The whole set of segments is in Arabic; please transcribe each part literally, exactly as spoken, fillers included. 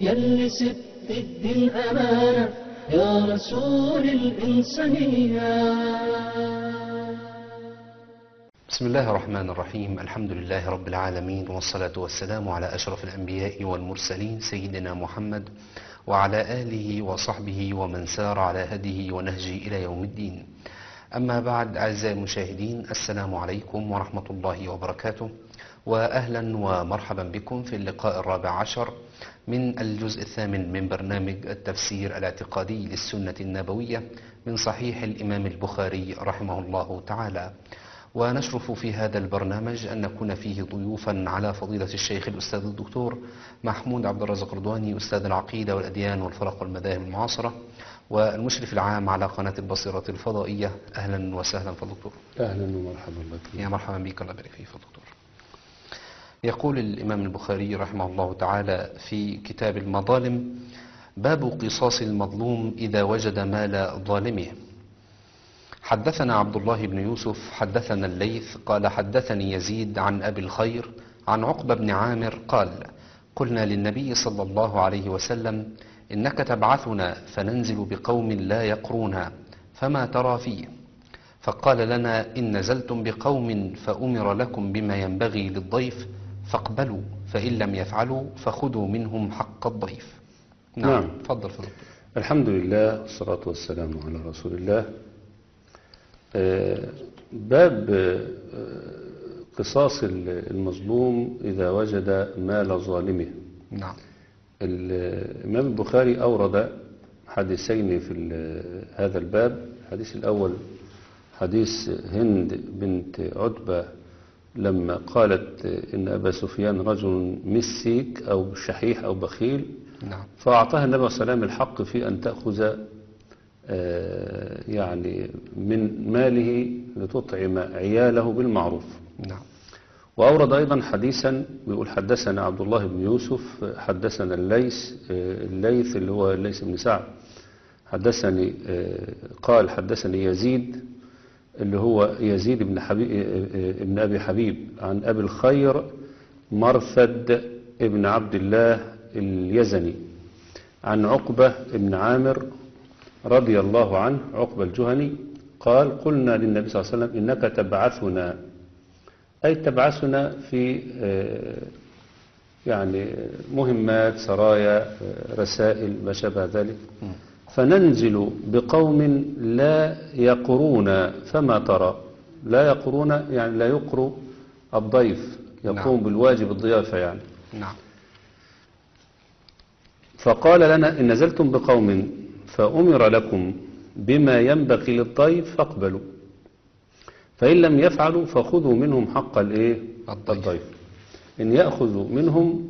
يلي سبت الدين أمانة يا رسول الإنسانية. بسم الله الرحمن الرحيم. الحمد لله رب العالمين، والصلاة والسلام على أشرف الأنبياء والمرسلين سيدنا محمد وعلى آله وصحبه ومن سار على هديه ونهجه إلى يوم الدين. أما بعد، أعزائي المشاهدين، السلام عليكم ورحمة الله وبركاته، وأهلا ومرحبا بكم في اللقاء الرابع عشر من الجزء الثامن من برنامج التفسير الاعتقادي للسنة النبوية من صحيح الإمام البخاري رحمه الله تعالى. ونشرف في هذا البرنامج أن نكون فيه ضيوفا على فضيلة الشيخ الأستاذ الدكتور محمود عبد الرازق رضواني، أستاذ العقيدة والأديان والفرق والمذاهب المعاصرة، والمشرف العام على قناة البصيرة الفضائية. أهلا وسهلا فالدكتور. أهلا ومرحبا بك. يا مرحبا بك، الله يبارك فيك فالدكتور. يقول الإمام البخاري رحمه الله تعالى في كتاب المظالم: باب قصاص المظلوم إذا وجد مال ظالمه. حدثنا عبد الله بن يوسف حدثنا الليث قال حدثني يزيد عن أبي الخير عن عقبة بن عامر قال: قلنا للنبي صلى الله عليه وسلم: إنك تبعثنا فننزل بقوم لا يقرونها، فما ترى فيه؟ فقال لنا: إن نزلتم بقوم فأمر لكم بما ينبغي للضيف فاقبلوا، فإن لم يفعلوا فخذوا منهم حق الضيف. نعم, نعم. فضل فضل. الحمد لله والصلاة والسلام على رسول الله. باب قصاص المظلوم إذا وجد مال ظالمه. نعم. الإمام البخاري أورد حديثين في هذا الباب. الحديث الأول حديث هند بنت عتبة لما قالت إن أبا سفيان رجل مسيك أو شحيح أو بخيل. نعم. فأعطاها النبي صلى الله عليه وسلم الحق في أن تأخذ يعني من ماله لتطعم عياله بالمعروف. نعم. وأورد أيضا حديثا بيقول: حدثنا عبد الله بن يوسف حدثنا الليث الليث اللي هو الليث بن سعد حدثني قال حدثني يزيد اللي هو يزيد بن حبيب ابن أبي حبيب عن أبي الخير مرثد ابن عبد الله اليزني عن عقبة ابن عامر رضي الله عنه، عقبة الجهني، قال: قلنا للنبي صلى الله عليه وسلم: إنك تبعثنا، أي تبعثنا في يعني مهمات، سرايا، رسائل، ما شابه ذلك، فننزل بقوم لا يقرون، فما ترى؟ لا يقرون يعني لا يقر الضيف، يقوم نعم. بالواجب الضيافة يعني. نعم. فقال لنا: إن نزلتم بقوم فأمر لكم بما ينبغي للضيف فاقبلوا، فإن لم يفعلوا فخذوا منهم حق الإيه؟ الضيف. إن يأخذوا منهم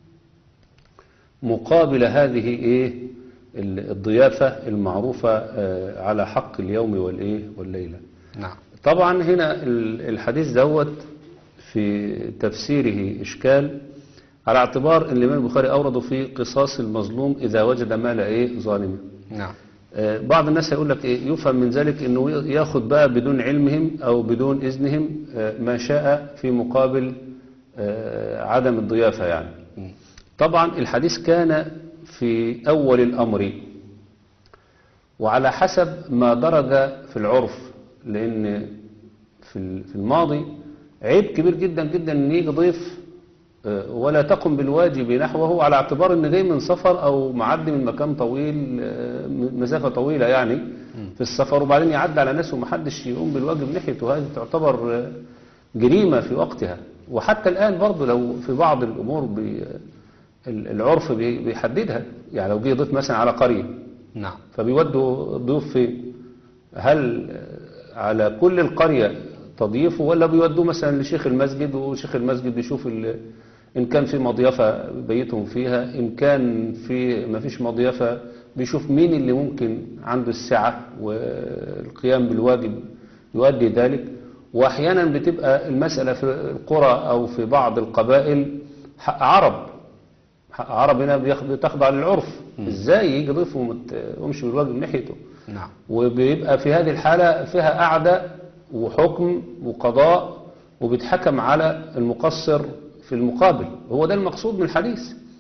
مقابل هذه إيه؟ الضيافة المعروفة على حق اليوم والإيه؟ والليلة. نعم. طبعا هنا الحديث دوت في تفسيره إشكال، على اعتبار أن الإمام البخاري أورده في قصاص المظلوم إذا وجد مال إيه؟ ظالمه. نعم. بعض الناس يقول لك إيه؟ يفهم من ذلك أنه يأخذ بقى بدون علمهم أو بدون إذنهم ما شاء في مقابل عدم الضيافة يعني. طبعا الحديث كان في أول الأمر وعلى حسب ما درج في العرف، لأن في الماضي عيب كبير جدا جدا أن يجي ضيف ولا تقم بالواجب نحوه، على اعتبار أن جاي من سفر أو معدي من مكان طويل، مسافة طويلة يعني في السفر، وبعدين يعدي على ناس ومحدش يقوم بالواجب ناحيته. هذه تعتبر جريمة في وقتها. وحتى الآن برضو لو في بعض الأمور بي العرف بيحددها، يعني لو جه ضيف مثلا على قرية، نعم، فبيودوا الضيوف فين؟ هل على كل القرية تضيفه ولا بيودوه مثلا لشيخ المسجد، وشيخ المسجد يشوف إن كان في مضيفة بيتهم فيها، إن كان في ما فيش مضيفة بيشوف مين اللي ممكن عنده السعة والقيام بالواجب يؤدي ذلك. وأحيانا بتبقى المسألة في القرى أو في بعض القبائل حق عرب، حق عرب هنا بتخضع للعرف. إزاي يجي ضيف وما يقومش بالواجب ناحيته؟ نعم. وبيبقى في هذه الحالة فيها قعدة وحكم وقضاء، وبيتحكم على المقصر في المقابل. هو ده المقصود من الحديث.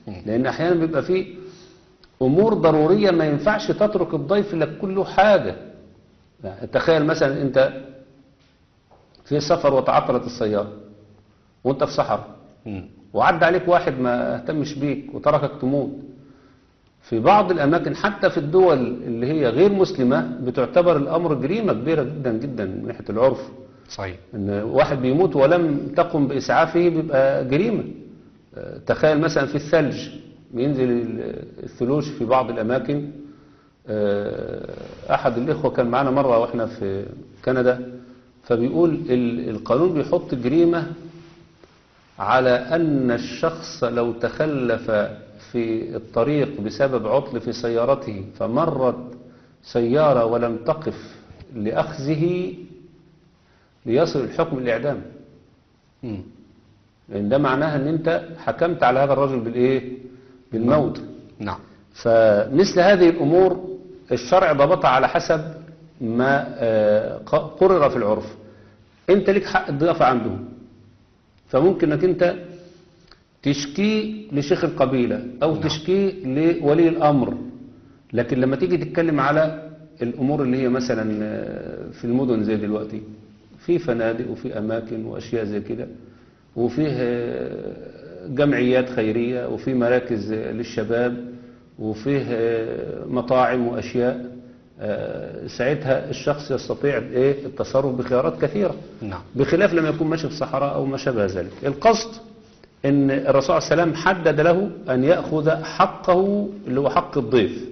لأن أحيانا بيبقى فيه أمور ضرورية ما ينفعش تترك الضيف لك كله حاجة. يعني تخيل مثلا أنت في سفر وتعطلت السيارة وأنت في صحراء مم. وعدى عليك واحد ما اهتمش بيك وتركك تموت. في بعض الأماكن حتى في الدول اللي هي غير مسلمة بتعتبر الأمر جريمة كبيرة جدا جدا من ناحية العرف. صحيح. إن واحد بيموت ولم تقم بإسعافه بيبقى جريمة. آه، تخيل مثلا في الثلج بينزل ال- الثلوج في بعض الأماكن. آه، أحد الإخوة كان معنا مرة وإحنا في كندا، فبيقول ال- القانون بيحط جريمة على أن الشخص لو تخلف في الطريق بسبب عطل في سيارته فمرت سيارة ولم تقف لأخذه ليصل الحكم الإعدام. مم. لأن ده معناها أن أنت حكمت على هذا الرجل بالإيه؟ بالموت. نعم. فمثل هذه الأمور الشرع ضبطها على حسب ما آه، ق- قرر في العرف. أنت لك حق الضيافة عندهم، فممكن أنك أنت تشكي لشيخ القبيلة أو نعم. تشكي لولي الأمر. لكن لما تيجي تتكلم على الأمور اللي هي مثلا آه، في المدن زي دلوقتي في فنادق وفي أماكن وأشياء زي كده، وفيه آه، جمعيات خيرية وفي مراكز آه، للشباب وفيه آه، مطاعم وأشياء، آه، ساعتها الشخص يستطيع إيه التصرف بخيارات كثيرة، نعم. بخلاف لما يكون ماشي في الصحراء أو ما شابه ذلك. القصد أن الرسول صلى الله عليه وسلم حدد له أن يأخذ حقه اللي هو حق الضيف،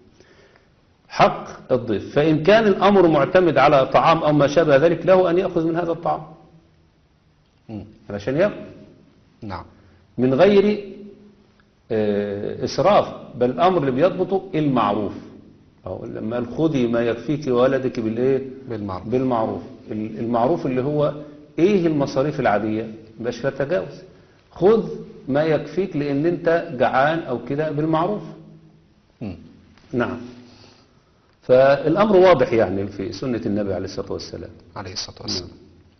حق الضيف. فإن كان الأمر معتمد على طعام أو ما شابه ذلك له أن يأخذ من هذا الطعام مم. علشان يأكل نعم. من غير آه، إسراف، بل الأمر اللي بيضبطه المعروف. أو لما قال خذي ما يكفيك وولدك بالإيه؟ بالمعروف. بالمعروف. ال- المعروف اللي هو إيه المصاريف العادية مبقاش فيها تجاوز. خذ ما يكفيك لأن أنت جعان أو كده بالمعروف. مم. نعم. فالأمر واضح يعني في سنة النبي عليه الصلاة والسلام. عليه الصلاة والسلام.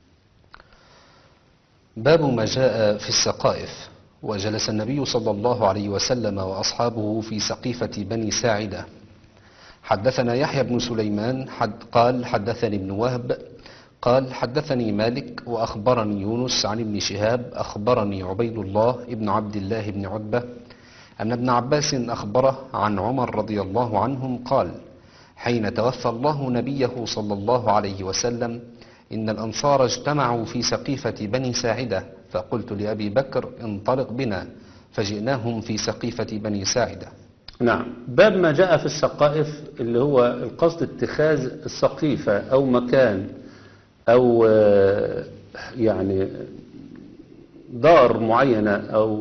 باب ما جاء في السقائف. وجلس النبي صلى الله عليه وسلم وأصحابه في سقيفة بني ساعدة. حدثنا يحيى بن سليمان حد قال حدثني ابن وهب قال حدثني مالك وأخبرني يونس عن ابن شهاب أخبرني عبيد الله ابن عبد الله بن عتبة أن ابن عباس أخبره عن عمر رضي الله عنهم قال حين توفى الله نبيه صلى الله عليه وسلم إن الأنصار اجتمعوا في سقيفة بني ساعدة فقلت لأبي بكر انطلق بنا فجئناهم في سقيفة بني ساعدة. نعم. باب ما جاء في السقائف اللي هو القصد اتخاذ السقيفة أو مكان أو آه، يعني دار معينة أو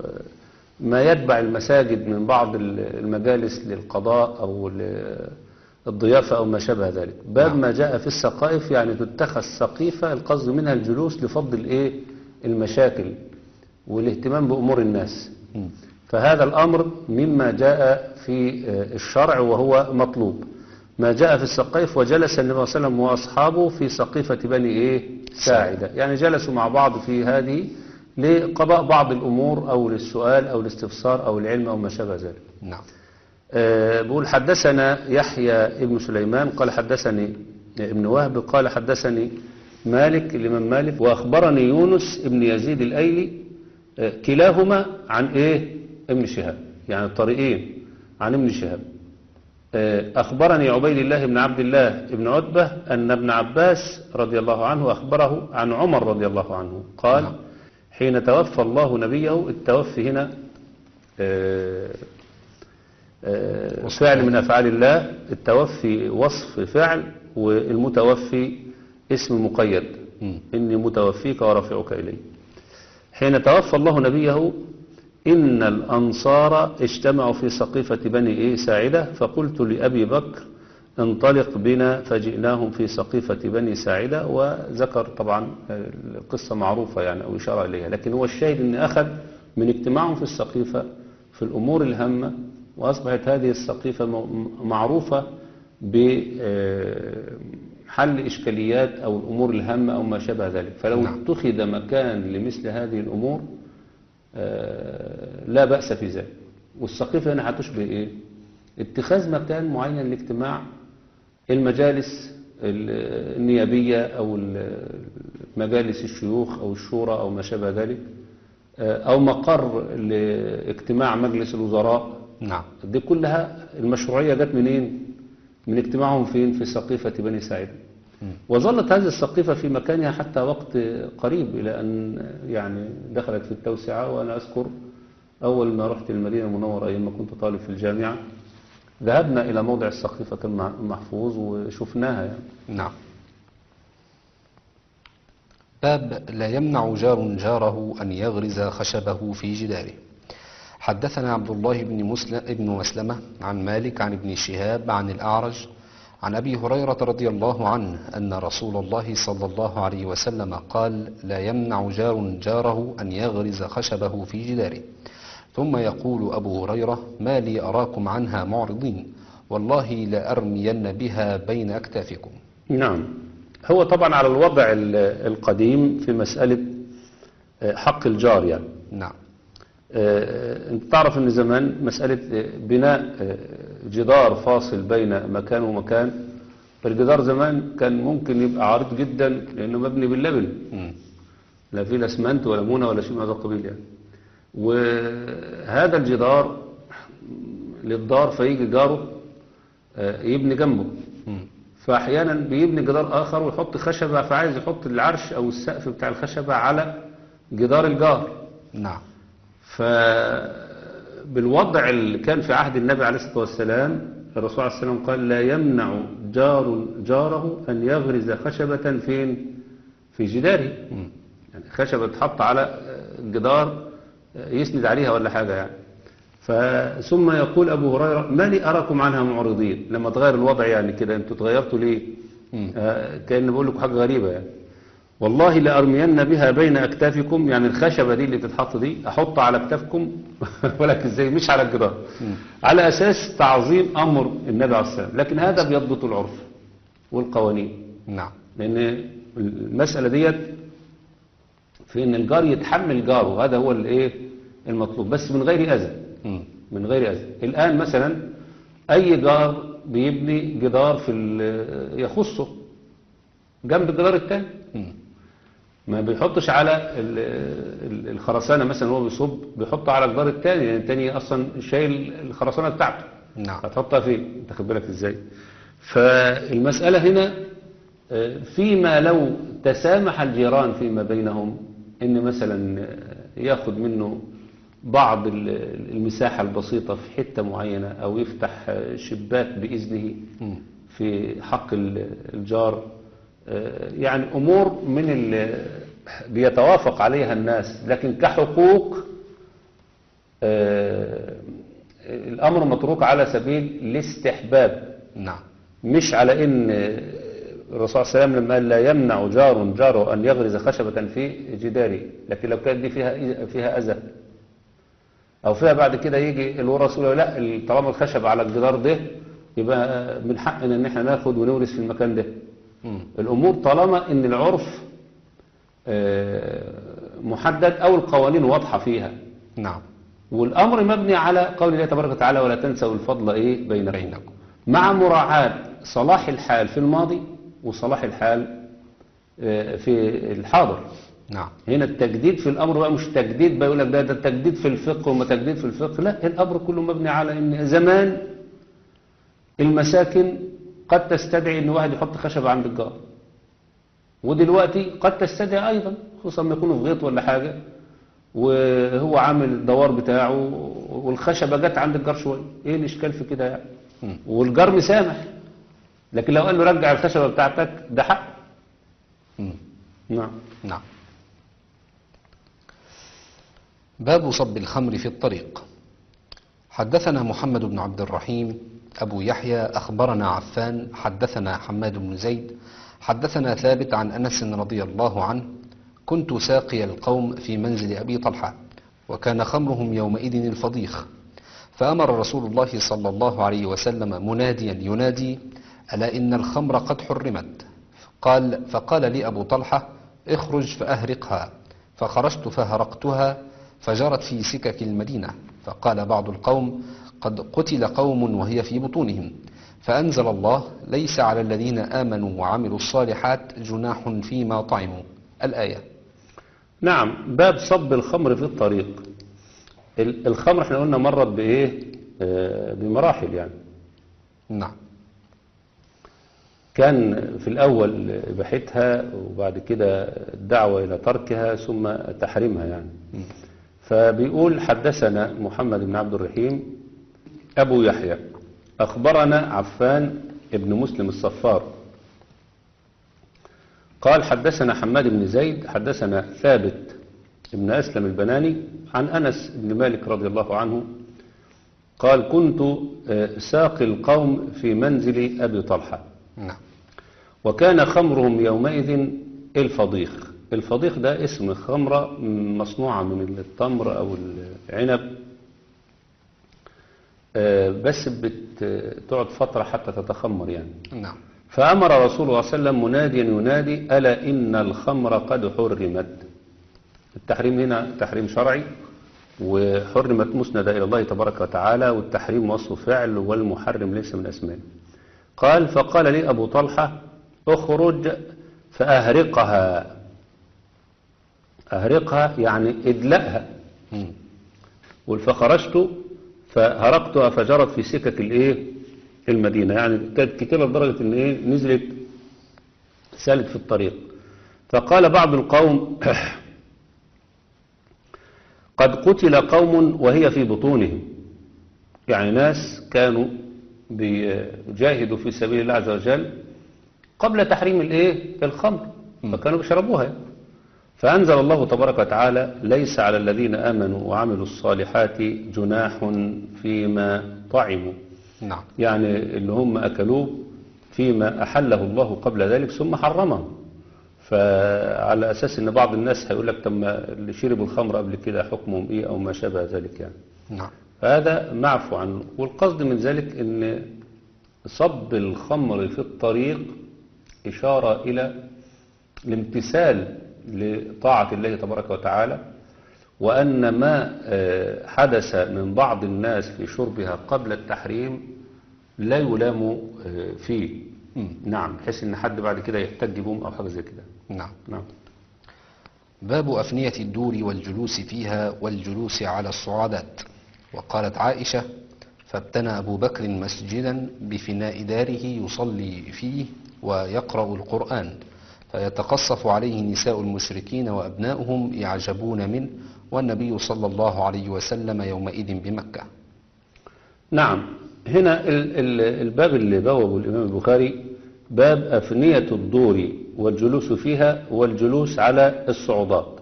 ما يتبع المساجد من بعض المجالس للقضاء أو للضيافة أو ما شابه ذلك. باب نعم. ما جاء في السقائف يعني تتخذ سقيفة القصد منها الجلوس لفض الإيه المشاكل والاهتمام بأمور الناس. مم. فهذا الأمر مما جاء في الشرع وهو مطلوب. ما جاء في السقيف وجلس النبي صلى الله عليه وسلم وأصحابه في سقيفة بني إيه ساعدة، يعني جلسوا مع بعض في هذه لقضاء بعض الأمور أو للسؤال أو الاستفسار أو العلم أو ما شابه ذلك. نعم. آه، بقول حدثنا يحيى ابن سليمان قال حدثني ابن وهب قال حدثني مالك الإمام مالك وأخبرني يونس ابن يزيد الأيلي آه، كلاهما عن إيه ابن شهاب، يعني الطريقين عن ابن شهاب. آه، أخبرني عبيد الله بن عبد الله بن عتبة أن ابن عباس رضي الله عنه أخبره عن عمر رضي الله عنه قال نعم. حين توفى الله نبيه. التوفي هنا آه، آه، وصف فعل فعل. من أفعال الله. التوفي وصف فعل والمتوفي اسم مقيد. مم. إني متوفيك ورافعك إلي. حين توفى الله نبيه إن الأنصار اجتمعوا في سقيفة بني إيه ساعدة فقلت لأبي بكر انطلق بنا فجئناهم في سقيفة بني ساعدة. وذكر طبعا القصة معروفة يعني أو إشارة إليها، لكن هو الشاهد أن أخذ من اجتماعهم في السقيفة في الأمور الهامة، وأصبحت هذه السقيفة معروفة بحل إشكاليات أو الأمور الهامة أو ما شابه ذلك. فلو نعم. اتخذ مكان لمثل هذه الأمور آه، لا بأس في ذلك. والسقيفة هنا هتشبه إيه؟ اتخاذ مكان معين لاجتماع المجالس ال- النيابية أو ال- مجالس الشيوخ أو الشورى أو ما شابه ذلك، آه، أو مقر لاجتماع مجلس الوزراء. نعم. دي كلها المشروعية جت منين؟ من اجتماعهم فين؟ في سقيفة بني ساعدة. وظلت هذه السقيفة في مكانها حتى وقت قريب، إلى أن يعني دخلت في التوسعة. وأنا أذكر أول ما رحت المدينة المنورة أيام ما كنت طالب في الجامعة، ذهبنا إلى موضع السقيفة المحفوظ وشفناها يعني. نعم. باب لا يمنع جار جاره أن يغرز خشبه في جداره. حدثنا عبد الله بن مسلم ابن مسلمة عن مالك عن ابن شهاب عن الأعرج عن أبي هريرة رضي الله عنه أن رسول الله صلى الله عليه وسلم قال: لا يمنع جار جاره أن يغرز خشبه في جداره. ثم يقول أبو هريرة: ما لي أراكم عنها معرضين، والله لأرمين بها بين أكتافكم. نعم. هو طبعا على الوضع ال- القديم في مسألة آه، حق الجار يعني. نعم. آه، انت تعرف ان زمان مسألة آه، بناء آه، جدار فاصل بين مكان ومكان. الجدار زمان كان ممكن يبقى عريض جدا لانه مبني باللبن، مم. لا فيه لا اسمنت ولا مونة ولا شيء من هذا القبيل يعني. وهذا الجدار للدار فيجي جاره آه، يبني جنبه. مم. فاحيانا بيبني جدار اخر ويحط خشبة، فعايز يحط العرش او السقف بتاع الخشبة على جدار الجار. نعم. فبالوضع اللي كان في عهد النبي عليه الصلاة والسلام، الرسول عليه الصلاة والسلام قال: لا يمنع جار جاره أن يغرز خشبة فين؟ في جداره. مم. يعني خشبة تحط على الجدار يسند عليها ولا حاجة يعني. ثم يقول أبو هريرة: ما لي أراكم عنها معرضين. لما تغير الوضع يعني كده، أنتوا تغيرتوا ليه؟ مم. آه، كأن بقول لكم حاجة غريبة يعني. والله لأرمين بها بين أكتافكم، يعني الخشبة دي اللي بتتحط دي أحطها على أكتافكم ولكن ازاي؟ مش على الجدار، على أساس تعظيم أمر النبي عليه الصلاة والسلام. لكن هذا بيضبط العرف والقوانين، نعم. لأن المسألة ديت في إن الجار يتحمل جاره، هذا هو الإيه المطلوب، بس من غير أذى. مم. من غير أذى. الآن مثلا أي جار بيبني جدار في ال- يخصه جنب الجدار التاني، مم. ما بيحطش على ال- ال- الخرسانة مثلا، هو بيصب بيحطها على الجدار التاني، لأن التاني أصلا شايل الخرسانة بتاعته. نعم. هتحطها فين؟ انت خد بالك ازاي؟ فالمسألة هنا آه، فيما لو تسامح الجيران فيما بينهم، ان مثلا آه، ياخد منه بعض ال- المساحة البسيطة في حتة معينة، او يفتح آه، شباك بإذنه مم. في حق ال- الجار. آه، يعني امور من ال- بيتوافق عليها الناس، لكن كحقوق آه، الأمر متروك على سبيل الاستحباب، نعم. مش على إن الرسول صلى الله عليه وسلم لما قال: لا يمنع جار جاره أن يغرز خشبة في جداره. لكن لو كانت دي فيها فيها أذى، أو فيها بعد كده يجي الورث يقولوا: لا، طالما الخشب على الجدار ده يبقى من حقنا إن احنا ناخد ونورث في المكان ده. مم. الأمور طالما إن العرف آه، محدد أو القوانين واضحة فيها، نعم. والأمر مبني على قول الله تبارك وتعالى: ولا تنسوا الفضل إيه بينكم، بينكم. مع مراعاة صلاح الحال في الماضي وصلاح الحال آه، في الحاضر. نعم. هنا التجديد في الأمر بقى مش تجديد بقى يقول لك ده ده تجديد في الفقه وما تجديد في الفقه، لا، الأمر كله مبني على إن زمان المساكن قد تستدعي إن واحد يحط خشبة عند الجار، ودلوقتي قد تستدعي أيضا، خصوصا ما يكونوا في غيط ولا حاجة وهو عامل الدوار بتاعه والخشبة جت عند الجار شوية، ايه الاشكال في كده يعني؟ مم. والجار مسامح. لكن لو قال له رجع الخشبة بتاعتك ده حق. مم. نعم. نعم. باب صب الخمر في الطريق. حدثنا محمد بن عبد الرحيم أبو يحيى أخبرنا عفان حدثنا حماد بن زيد حدثنا ثابت عن أنس رضي الله عنه: كنت ساقي القوم في منزل أبي طلحة، وكان خمرهم يومئذ الفضيخ، فأمر رسول الله صلى الله عليه وسلم مناديا ينادي: ألا إن الخمر قد حرمت. قال فقال لي أبو طلحة: اخرج فأهرقها. فخرجت فهرقتها، فجرت في سكك المدينة. فقال بعض القوم قد قتل قوم وهي في بطونهم، فأنزل الله ليس على الذين آمنوا وعملوا الصالحات جناح فيما طعموا الآية. نعم، باب صب الخمر في الطريق. ال- الخمر احنا قلنا مرت بإيه؟ آه، بمراحل يعني. نعم. كان في الأول إباحتها، وبعد كده الدعوة إلى تركها، ثم تحريمها يعني. فبيقول حدثنا محمد بن عبد الرحيم أبو يحيى أخبرنا عفان ابن مسلم الصفار قال حدثنا حماد بن زيد حدثنا ثابت ابن أسلم البناني عن أنس بن مالك رضي الله عنه قال كنت ساقي القوم في منزل أبي طلحة، نعم. وكان خمرهم يومئذ الفضيخ. الفضيخ ده اسم خمرة مصنوعة من التمر أو العنب، آه، بس بتقعد فترة حتى تتخمر يعني. نعم. فأمر رسول الله صلى الله عليه وسلم مناديا ينادي ألا إن الخمر قد حرمت. التحريم هنا تحريم شرعي، وحرمت مسندة إلى الله تبارك وتعالى، والتحريم وصف فعل، والمحرم ليس من أسماء. قال فقال لي أبو طلحة اخرج فأهرقها. أهرقها يعني ادلقها. مم. فخرجت فهرقتها فجرت في سكك الايه المدينة، يعني كانت كتيرة لدرجة ان ايه نزلت سالت في الطريق. فقال بعض القوم قد قتل قوم وهي في بطونهم، يعني ناس كانوا بيجاهدوا في سبيل الله عز وجل قبل تحريم الايه الخمر، فكانوا بيشربوها. فأنزل الله تبارك وتعالى ليس على الذين آمنوا وعملوا الصالحات جناح فيما طعموا، نعم. يعني اللي هم أكلوه فيما أحله الله قبل ذلك ثم حرمه. فعلى أساس أن بعض الناس هيقول لك طب ما اللي شربوا الخمر قبل كده حكمهم إيه أو ما شابه ذلك يعني. نعم. فهذا معفو عنه. والقصد من ذلك أن صب الخمر في الطريق إشارة إلى الامتثال لطاعة الله تبارك وتعالى، وأن ما حدث من بعض الناس في شربها قبل التحريم لا يلام فيه. نعم، بحيث ان حد بعد كده يحتج بهم او حاجه زي كده. نعم. نعم. باب أفنية الدور والجلوس فيها والجلوس على الصعادات. وقالت عائشة فابتنى أبو بكر مسجدا بفناء داره يصلي فيه ويقرأ القرآن، فيتقصف عليه نساء المشركين وأبناؤهم يعجبون منه، والنبي صلى الله عليه وسلم يومئذ بمكة. نعم، هنا ال- ال- الباب اللي بوابه الإمام البخاري باب أفنية الدور والجلوس فيها والجلوس على الصعودات.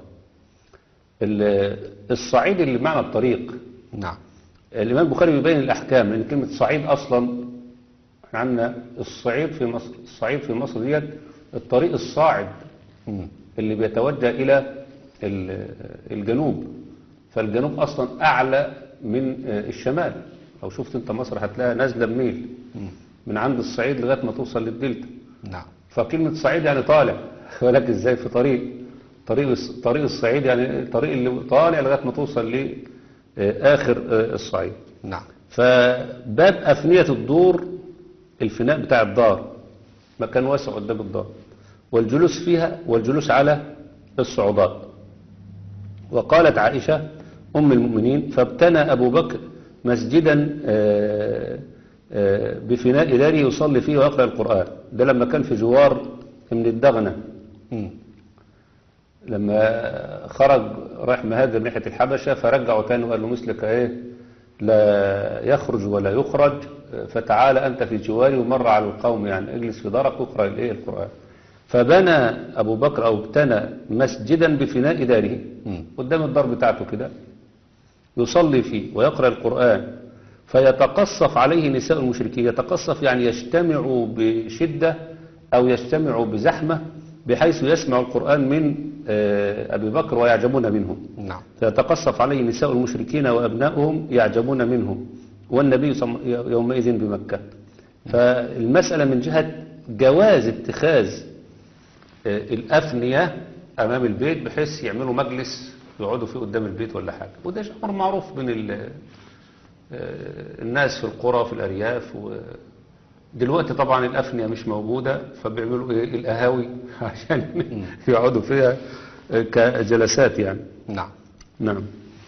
ال- الصعيد اللي معنى الطريق. نعم. الإمام البخاري بيبين الأحكام، لأن كلمة صعيد أصلا احنا عندنا الصعيد في مصر، الصعيد في مصر ديت الطريق الصاعد مم. اللي بيتوجه إلى ال- الجنوب، فالجنوب أصلا أعلى من الشمال. لو شفت انت مصر هتلاقيها نازلة بميل من عند الصعيد لغاية ما توصل للدلتا. نعم. فكلمة صعيد يعني طالع، ولكن ازاي في طريق طريق الص- طريق الصعيد يعني الطريق اللي طالع لغاية ما توصل لآخر الصعيد. نعم. فباب أفنية الدور الفناء بتاع الدار، مكان واسع قدام الدار، والجلوس فيها والجلوس على الصعودات. وقالت عائشة أم المؤمنين فابتنى أبو بكر مسجدا آه، آه، بفناء داره يصلي فيه ويقرأ القرآن. ده لما كان في جوار من الدغنة، مم. لما خرج رايح مهاجر ناحية الحبشة، فرجعوا تاني وقال له مثلك ايه لا يخرج ولا يخرج، فتعالى أنت في جواري، ومر على القوم يعني اجلس في دارك واقرأ الايه القرآن. فبنى أبو بكر أو ابتنى مسجدا بفناء داره مم. قدام الدار بتاعته كده يصلي فيه ويقرأ القرآن، فيتقصف عليه نساء المشركين. يتقصف يعني يجتمع بشدة أو يجتمع بزحمة بحيث يسمع القرآن من آه، أبي بكر ويعجبون منه. نعم. فيتقصف عليه نساء المشركين وأبناؤهم يعجبون منه، والنبي صم- يومئذ بمكة. فالمسألة من جهة جواز اتخاذ آه، الأفنية أمام البيت بحيث يعملوا مجلس يقعدوا فيه قدام البيت ولا حاجة، وده شيء أمر معروف بين ال- آه، الناس في القرى وفي الأرياف. ودلوقتي طبعا الأفنية مش موجودة، فبيعملوا إيه القهاوي عشان يقعدوا فيها آه، كجلسات يعني. نعم. نعم.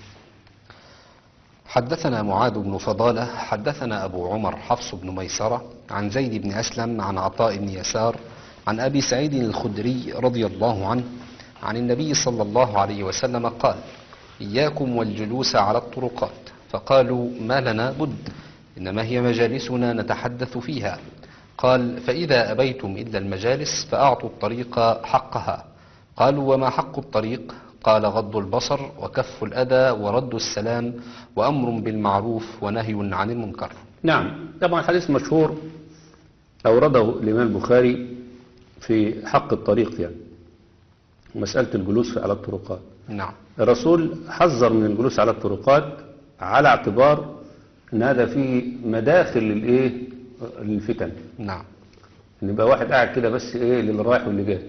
حدثنا معاذ بن فضالة حدثنا أبو عمر حفص بن ميسرة عن زيد بن أسلم عن عطاء بن يسار عن أبي سعيد الخدري رضي الله عنه عن النبي صلى الله عليه وسلم قال: إياكم والجلوس على الطرقات. فقالوا: ما لنا بد، إنما هي مجالسنا نتحدث فيها. قال: فإذا أبيتم إلا المجالس فأعطوا الطريق حقها. قالوا: وما حق الطريق؟ قال: غض البصر وكف الأذى ورد السلام وأمر بالمعروف ونهي عن المنكر. نعم، طبعا حديث مشهور أورده الإمام البخاري في حق الطريق، يعني مسألة الجلوس على الطرقات. نعم. الرسول حذر من الجلوس على الطرقات على اعتبار ان هذا فيه مداخل للايه للفتن. نعم. ان يبقى واحد قاعد كده بس ايه للي رايح واللي جاي.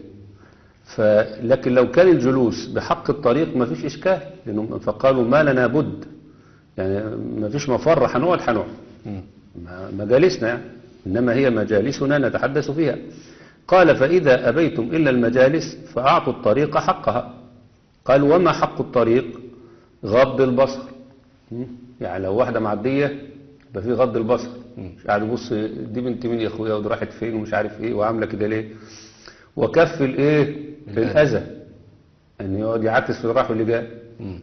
فلكن لو كان الجلوس بحق الطريق ما فيش اشكال، لانهم فقالوا ما لنا بد، يعني ما فيش مفر، هنقعد هنقعد ما- مجالسنا يعني. انما هي مجالسنا نتحدث فيها. قال: فإذا أبيتم إلا المجالس فأعطوا الطريق حقها. قال: وما حق الطريق؟ غض البصر. م? يعني لو واحدة معدية يبقى في غض البصر، مش قاعد يبص دي بنت مين يا اخويا ودي راحت فين ومش عارف ايه وعامله كده ليه. وكف الايه الاذى، ان يقعد يعكس في الراح واللي جاي.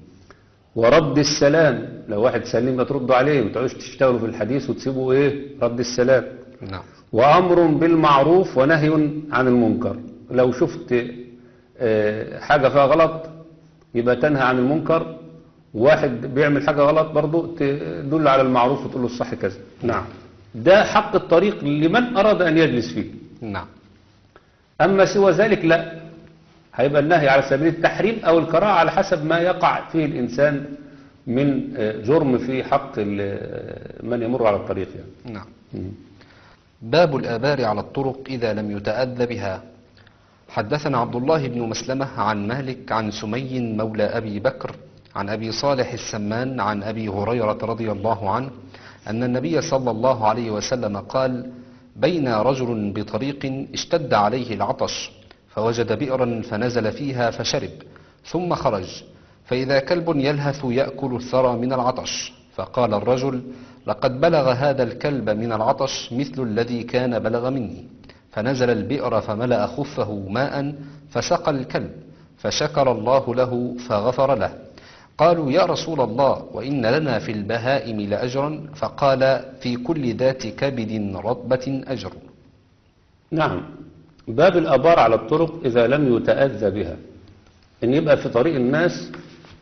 ورد السلام، لو واحد سلم ما تردوا عليه، ما تقعدوش تشتغلوا في الحديث وتسيبوا ايه رد السلام. نعم. وأمر بالمعروف ونهي عن المنكر، لو شفت آه، حاجة فيها غلط يبقى تنهى عن المنكر، واحد بيعمل حاجة غلط برضو تدل على المعروف وتقول له الصح كذا. نعم، ده حق الطريق لمن أراد أن يجلس فيه. نعم. أما سوى ذلك لا، هيبقى النهي على سبيل التحريم أو الكراهة على حسب ما يقع فيه الإنسان من آه، جرم في حق ال- من يمر على الطريق يعني. نعم. مم. باب الآبار على الطرق إذا لم يتأذى بها. حدثنا عبد الله بن مسلمة عن مالك عن سمي مولى أبي بكر عن أبي صالح السمان عن أبي هريرة رضي الله عنه أن النبي صلى الله عليه وسلم قال: بين رجل بطريق اشتد عليه العطش فوجد بئرا فنزل فيها فشرب ثم خرج، فإذا كلب يلهث يأكل الثرى من العطش، فقال الرجل: لقد بلغ هذا الكلب من العطش مثل الذي كان بلغ مني، فنزل البئر فملأ خفه ماء فسقى الكلب، فشكر الله له فغفر له. قالوا: يا رسول الله، وإن لنا في البهائم لأجرا؟ فقال: في كل ذات كبد رطبة أجر. نعم، باب الآبار على الطرق إذا لم يتأذى بها، إن يبقى في طريق الناس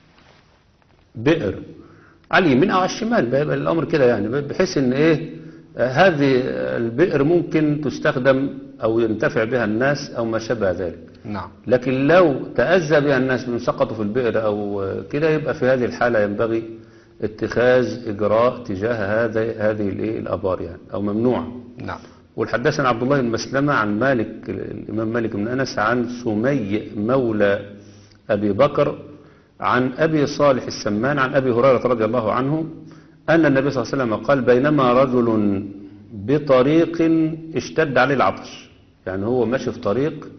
بئر على اليمين أو على الشمال، بيبقى الأمر كده يعني، بحيث إن إيه آه، هذه البئر ممكن تستخدم أو ينتفع بها الناس أو ما شابه ذلك. نعم. لكن لو تأذى بها الناس من سقطوا في البئر أو آه، كده، يبقى في هذه الحالة ينبغي اتخاذ إجراء تجاه هذا هذه الإيه الآبار يعني، أو ممنوع. نعم. والحدثنا عبد الله بن مسلمة عن مالك الإمام مالك بن أنس عن سمي مولى أبي بكر عن أبي صالح السمان عن أبي هريرة رضي الله عنه أن النبي صلى الله عليه وسلم قال: بينما رجل بطريق اشتد عليه العطش، يعني هو ماشي في طريق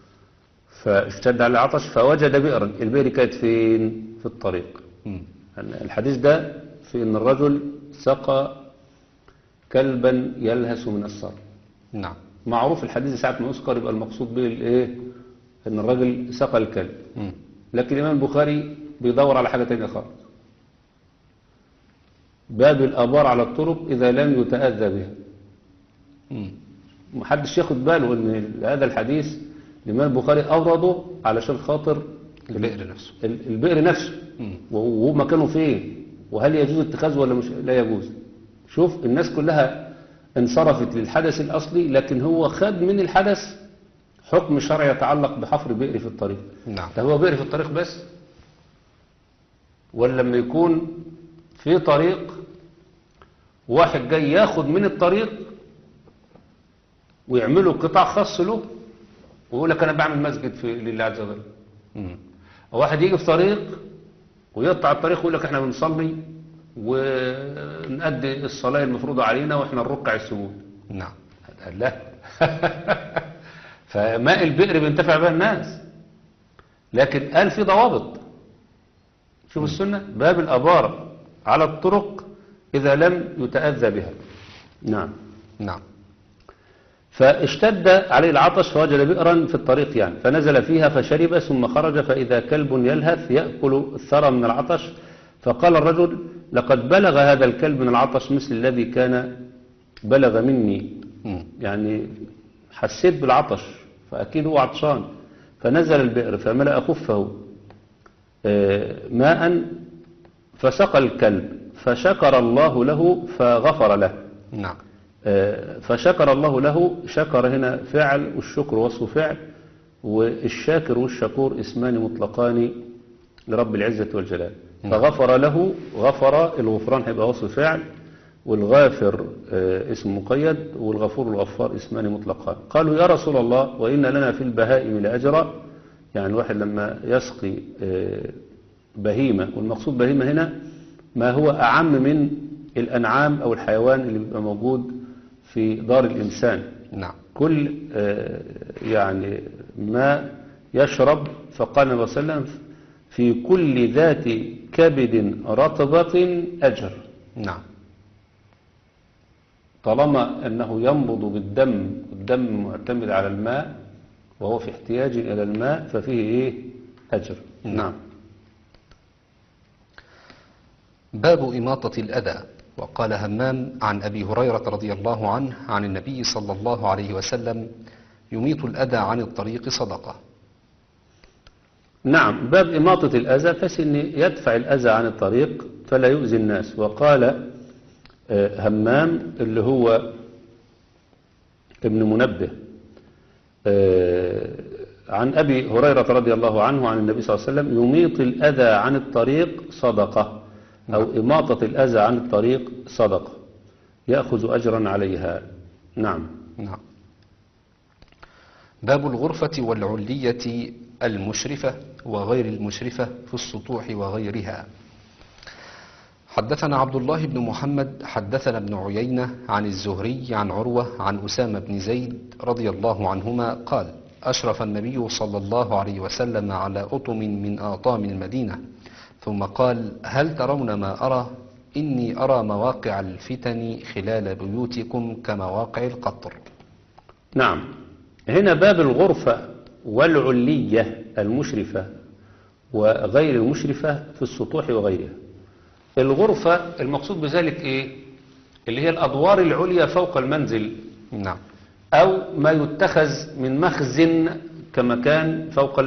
فاشتد عليه العطش فوجد بئرا، البئر كانت فين؟ في الطريق. مم. الحديث ده في أن الرجل سقى كلبا يلهث من الصرف. نعم. معروف الحديث ساعة ما يذكر يبقى المقصود به الايه؟ ان الراجل سقى الكلب. مم. لكن الامام البخاري بيدور على حاجة تانية خالص. باب الآبار على الطرق إذا لم يتأذى بها. مم. محدش ياخد باله ان هذا الحديث الامام البخاري أورده علشان خاطر البئر نفسه. ال- البئر نفسه، مم. وهو مكانه فين، وهل يجوز اتخاذه ولا مش لا يجوز. شوف الناس كلها انصرفت للحدث الأصلي، لكن هو خد من الحدث حكم شرعي يتعلق بحفر بئر في الطريق. نعم. ده هو بئر في الطريق بس، ولا لما يكون في طريق واحد جاي ياخد من الطريق ويعمله قطاع خاص له ويقول لك انا بعمل مسجد في لله عز وجل. مم. واحد يجي في طريق ويقطع الطريق ويقول لك احنا بنصلي ونأدي الصلاة المفروضة علينا واحنا نركع السجود. نعم. لا. فماء البئر بينتفع بها الناس، لكن قال في ضوابط. شوف السنة، باب الأبار على الطرق إذا لم يتأذى بها. نعم. نعم. فاشتد عليه العطش فوجد بئرا في الطريق يعني، فنزل فيها فشرب ثم خرج فإذا كلب يلهث يأكل الثرى من العطش، فقال الرجل لقد بلغ هذا الكلب من العطش مثل الذي كان بلغ مني. مم. يعني حسيت بالعطش فأكيد هو عطشان، فنزل البئر فملأ خفه ماء فسقى الكلب فشكر الله له فغفر له. نعم. فشكر الله له، شكر هنا فعل والشكر وصف فعل، والشاكر والشكور اسمان مطلقان لرب العزة والجلال. فغفر له، غفر الغفران هيبقى وصف فعل، والغافر اسم مقيد، والغفور والغفار اسمان مطلقان. قالوا يا رسول الله وإن لنا في البهائم لأجرا، يعني الواحد لما يسقي بهيمة، والمقصود بهيمة هنا ما هو أعم من الأنعام أو الحيوان اللي بيبقى موجود في دار الإنسان. نعم. كل يعني ما يشرب، فقال النبي صلى الله عليه وسلم في كل ذات كبد رطبة أجر. نعم. طالما أنه ينبض بالدم، الدم معتمد على الماء وهو في احتياج إلى الماء، ففيه إيه؟ أجر. نعم. باب إماطة الأذى. وقال همام عن أبي هريرة رضي الله عنه عن النبي صلى الله عليه وسلم يميط الأذى عن الطريق صدقة. نعم. باب إماطة الأذى، فسن يدفع الأذى عن الطريق فلا يؤذي الناس. وقال همام اللي هو ابن منبه عن أبي هريرة رضي الله عنه عن النبي صلى الله عليه وسلم يميط الأذى عن الطريق صدقة، أو إماطة الأذى عن الطريق صدقة يأخذ أجرا عليها. نعم. نعم. باب الغرفة والعلية المشرفة وغير المشرفة في السطوح وغيرها. حدثنا عبد الله بن محمد حدثنا ابن عيينة عن الزهري عن عروة عن أسامة بن زيد رضي الله عنهما قال أشرف النبي صلى الله عليه وسلم على أطم من آطام المدينة ثم قال هل ترون ما أرى؟ إني أرى مواقع الفتن خلال بيوتكم كمواقع القطر. نعم. هنا باب الغرفة والعلية المشرفة وغير المشرفة في السطوح وغيرها. الغرفة المقصود بذلك إيه؟ اللي هي الأدوار العليا فوق المنزل. نعم. أو ما يتخذ من مخزن كمكان فوق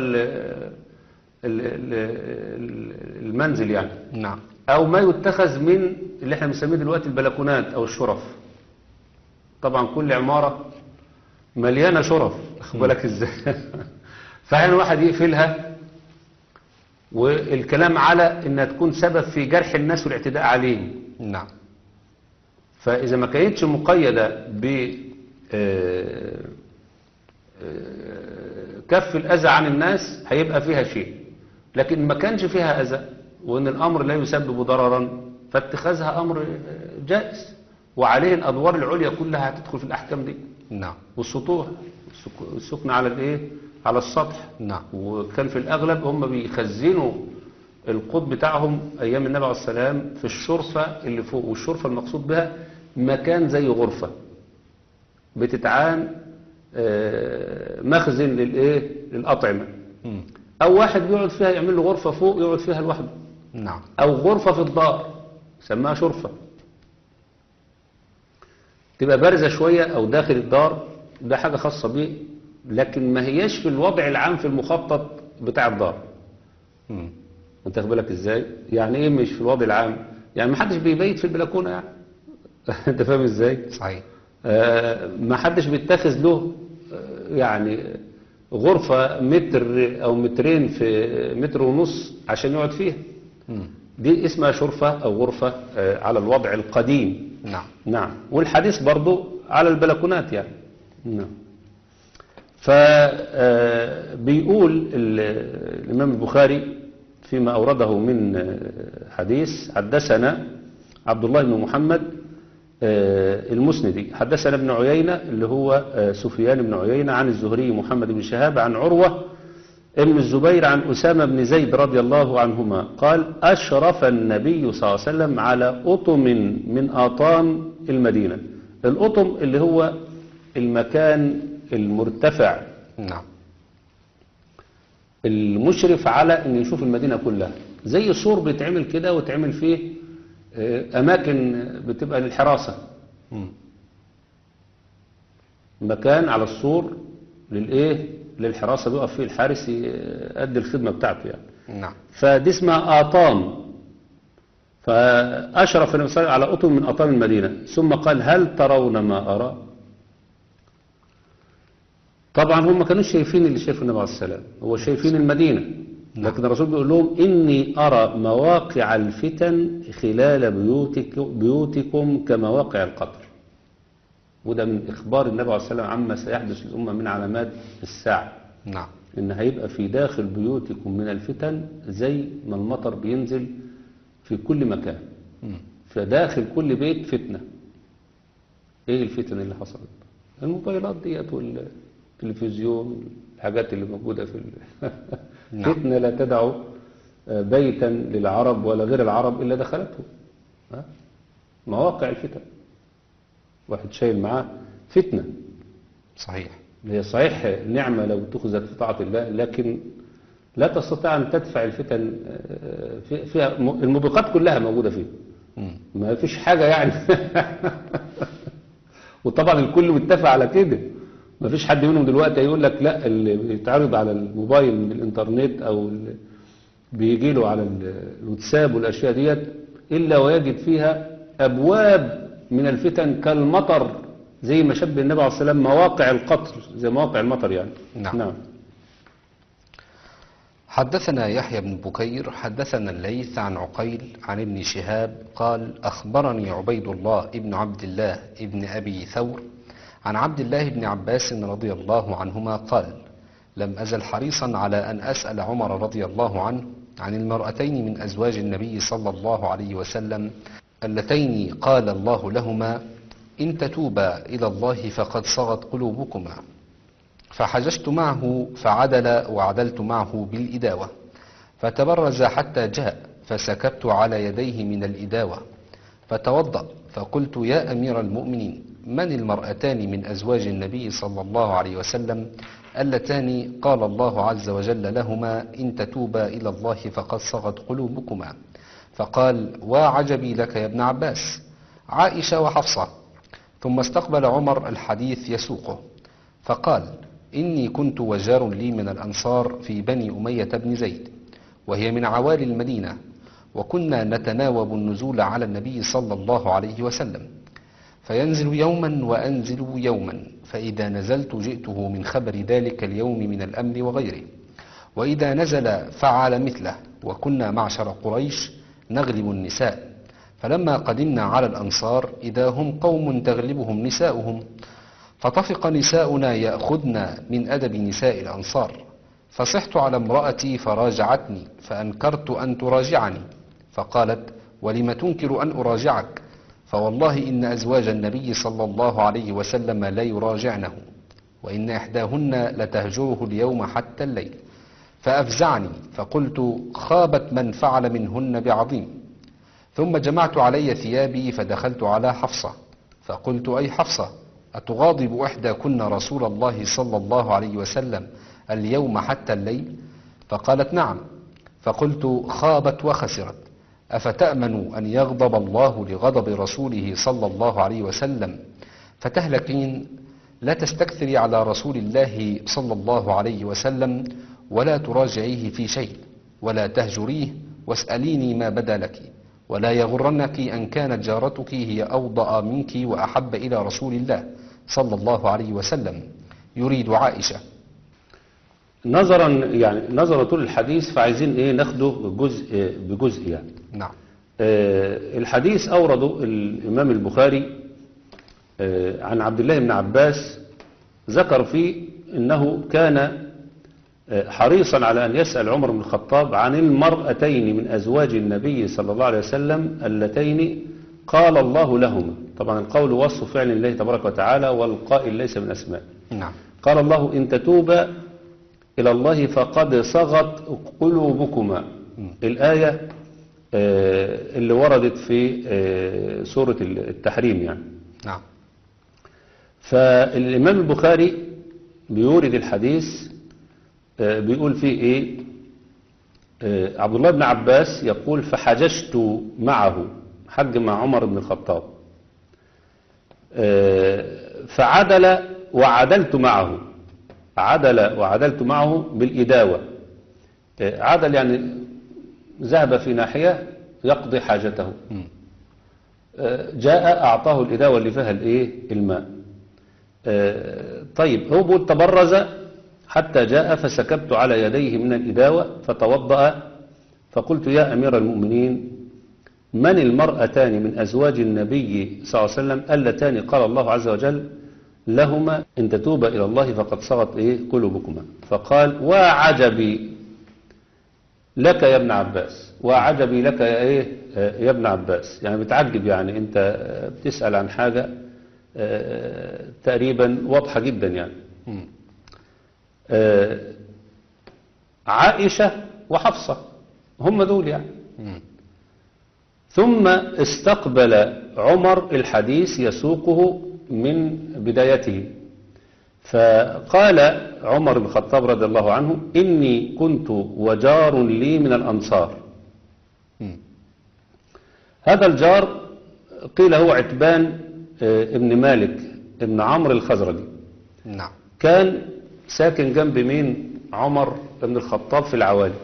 المنزل يعني. نعم. أو ما يتخذ من اللي احنا بنسميه دلوقتي البلكونات أو الشرف. طبعا كل عمارة مليانة شرف، أخد بالك ازاي. فأحيانا واحد يقفلها والكلام على انها تكون سبب في جرح الناس والاعتداء عليه. نعم. فإذا ما كانتش مقيدة ب كف الأذى عن الناس هيبقى فيها شيء، لكن ما كانش فيها أذى وأن الأمر لا يسبب ضررا فاتخاذها أمر جائز، وعليه الأدوار العليا كلها هتدخل في الأحكام دي. نعم. والسطوح السكن على الإيه؟ على السطح. نعم. وكان في الأغلب هم بيخزنوا القوت بتاعهم أيام النبي عليه السلام في الشرفة اللي فوق، والشرفة المقصود بها مكان زي غرفة بتتعان مخزن للإيه؟ للأطعمة. مم. أو واحد بيقعد فيها يعمل له غرفة فوق يقعد فيها لوحده. نعم. أو غرفة في الدار سماها شرفة تبقى بارزة شوية أو داخل الدار، ده حاجة خاصة بيه، لكن ما هياش في الوضع العام في المخطط بتاع الدار. مم. انت واخد بالك ازاي؟ يعني ايه مش في الوضع العام؟ يعني ما حدش بيبيت في البلكونه يعني. انت فاهم ازاي؟ صحيح. آه ما حدش بيتخذ له آه يعني غرفه متر او مترين في متر ونص عشان يقعد فيها. مم. دي اسمها شرفه او غرفه آه على الوضع القديم. نعم. نعم. والحديث برضو على البلكونات يعني. نعم. فبيقول الإمام البخاري فيما أورده من آه، حديث حدثنا عبد الله بن محمد آه، المسندي حدثنا ابن عيينة اللي هو آه، سفيان بن عيينة عن الزهري محمد بن شهاب عن عروة ابن الزبير عن أسامة بن زيد رضي الله عنهما قال أشرف النبي صلى الله عليه وسلم على أطم من أطام المدينة. الأطم اللي هو المكان المرتفع نعم. المشرف على أن يشوف المدينة كلها، زي سور بيتعمل كده وتعمل فيه آه، أماكن بتبقى للحراسة، مم. مكان على السور للإيه للحراسة بيقف فيه الحارس يؤدي الخدمة بتاعته يعني. نعم. فدي اسمها آطام. فأشرف النبي صلى الله عليه وسلم على أطم من أطام المدينة ثم قال هل ترون ما أرى؟ طبعا هم ما كانوش شايفين اللي شايفه النبي عليه السلام، هو شايفين المدينة، لكن الرسول بيقول لهم إني أرى مواقع الفتن خلال بيوتك بيوتكم كمواقع القطر. وده من إخبار النبي عليه السلام عما سيحدث للأمة من علامات الساعة، نعم. إن هيبقى في داخل بيوتكم من الفتن زي ما المطر بينزل في كل مكان، مم. فداخل كل بيت فتنة. إيه الفتن اللي حصلت؟ الموبايلات ديت والتلفزيون، الحاجات اللي موجودة في ال... نعم. فتنة لا تدع بيتا للعرب ولا غير العرب إلا دخلته. ها؟ مواقع الفتن، واحد شايل معاه فتنة. صحيح. هي صحيح نعمة لو اتخذت في طاعة الله، لكن لا تستطيع أن تدفع الفتن في- فيها الموبقات كلها موجودة فيه، مم. ما فيش حاجة يعني. وطبعا الكل متفق على كده، ما فيش حد منهم دلوقتي يقول لك لا اللي بيتعرض على الموبايل من الانترنت أو اللي بيجي له على الواتساب والأشياء ديت إلا ويجد فيها أبواب من الفتن كالمطر، زي ما شبه النبي عليه الصلاة والسلام مواقع القطر زي مواقع المطر يعني. نعم. نعم. حدثنا يحيى بن بكير حدثنا الليث عن عقيل عن ابن شهاب قال أخبرني عبيد الله ابن عبد الله ابن أبي ثور عن عبد الله بن عباس رضي الله عنهما قال لم أزل حريصا على أن أسأل عمر رضي الله عنه عن المرأتين من أزواج النبي صلى الله عليه وسلم اللتين قال الله لهما إن تتوبا إلى الله فقد صغت قلوبكما، فحججت معه فعدل وعدلت معه بالإداوة، فتبرز حتى جاء فسكبت على يديه من الإداوة، فتوضأ فقلت يا أمير المؤمنين من المرأتان من أزواج النبي صلى الله عليه وسلم اللتان قال الله عز وجل لهما إن تتوبا إلى الله فقد صغت قلوبكما؟ فقال وعجبي لك يا ابن عباس، عائشة وحفصة. ثم استقبل عمر الحديث يسوقه فقال إني كنت وجار لي من الأنصار في بني أمية بن زيد، وهي من عوالي المدينة، وكنا نتناوب النزول على النبي صلى الله عليه وسلم، فينزل يوما وأنزل يوما، فإذا نزلت جئته من خبر ذلك اليوم من الأمر وغيره، وإذا نزل فعل مثله، وكنا معشر قريش نغلب النساء، فلما قدمنا على الأنصار إذا هم قوم تغلبهم نساؤهم، فطفق نساؤنا يأخذن من أدب نساء الأنصار، فصحت على امرأتي فراجعتني فأنكرت أن تراجعني، فقالت ولم تنكر أن أراجعك؟ فوالله إن أزواج النبي صلى الله عليه وسلم لا يراجعنه، وإن إحداهن لتهجره اليوم حتى الليل. فأفزعني فقلت خابت من فعل منهن بعظيم. ثم جمعت علي ثيابي فدخلت على حفصة فقلت أي حفصة أتغاضب إحداكن رسول الله صلى الله عليه وسلم اليوم حتى الليل؟ فقالت نعم. فقلت خابت وخسرت، أفتأمن أن يغضب الله لغضب رسوله صلى الله عليه وسلم فتهلكين؟ لا تستكثري على رسول الله صلى الله عليه وسلم ولا تراجعيه في شيء ولا تهجريه، واسأليني ما بدا لك، ولا يغرنك أن كانت جارتك هي أوضأ منك وأحب إلى رسول الله صلى الله عليه وسلم يريد عائشة. نظرا يعني نظرا طول الحديث فعايزين ايه ناخده جزء بجزء يعني. نعم. آه الحديث أورده الإمام البخاري آه عن عبد الله بن عباس، ذكر فيه أنه كان حريصا على أن يسأل عمر بن الخطاب عن المرأتين من أزواج النبي صلى الله عليه وسلم اللتين قال الله لهما. طبعا القول وصف فعل الله تبارك وتعالى، والقائل ليس من أسماء. نعم. قال الله إن تتوبا إلى الله فقد صغت قلوبكما. الآية اللي وردت في سورة التحريم يعني. نعم. فالإمام البخاري بيورد الحديث بيقول فيه إيه؟ عبد الله بن عباس يقول فحججت معه، حج مع عمر بن الخطاب، فعدل وعدلت معه، عدل وعدلت معه بالإداوة. عدل يعني ذهب في ناحية يقضي حاجته، جاء أعطاه الإداوة اللي فيها الإيه؟ الماء. طيب هو بيقول تبرز حتى جاء فسكبت على يديه من الإداوة فتوضأ، فقلت يا أمير المؤمنين من المرأتان من أزواج النبي صلى الله عليه وسلم اللتان قال الله عز وجل لهما إن تتوبا إلى الله فقد صغت إيه قلوبكما؟ فقال وعجبي لك يا ابن عباس، وعجبي لك يا إيه يا ابن عباس، يعني بتعجب، يعني أنت بتسأل عن حاجة تقريبا واضحة جدا يعني. عائشة وحفصة هم دول يعني. ثم استقبل عمر الحديث يسوقه من بدايته، فقال عمر بن الخطاب رضي الله عنه إني كنت وجار لي من الأنصار. هذا الجار قيل هو عتبان ابن مالك ابن عمرو الخزرجي. نعم. كان ساكن جنب مين؟ عمر بن الخطاب في العوالي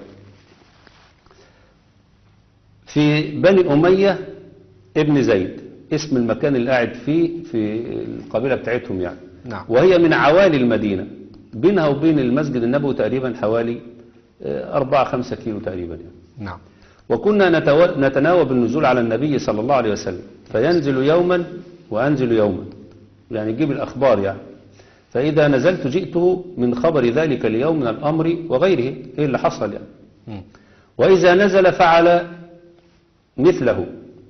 في بني أمية ابن زيد، اسم المكان اللي قاعد فيه في القبيلة بتاعتهم يعني. نعم. وهي من عوالي المدينة، بينها وبين المسجد النبوي تقريبا حوالي أربعة خمسة كيلو تقريبا يعني. نعم. وكنا نتناوب النزول على النبي صلى الله عليه وسلم، فينزل يوما وأنزل يوما، يعني يجيب الأخبار يعني. فإذا نزلت جئته من خبر ذلك اليوم من الأمر وغيره، إيه اللي حصل يعني. م. وإذا نزل فعل مثله،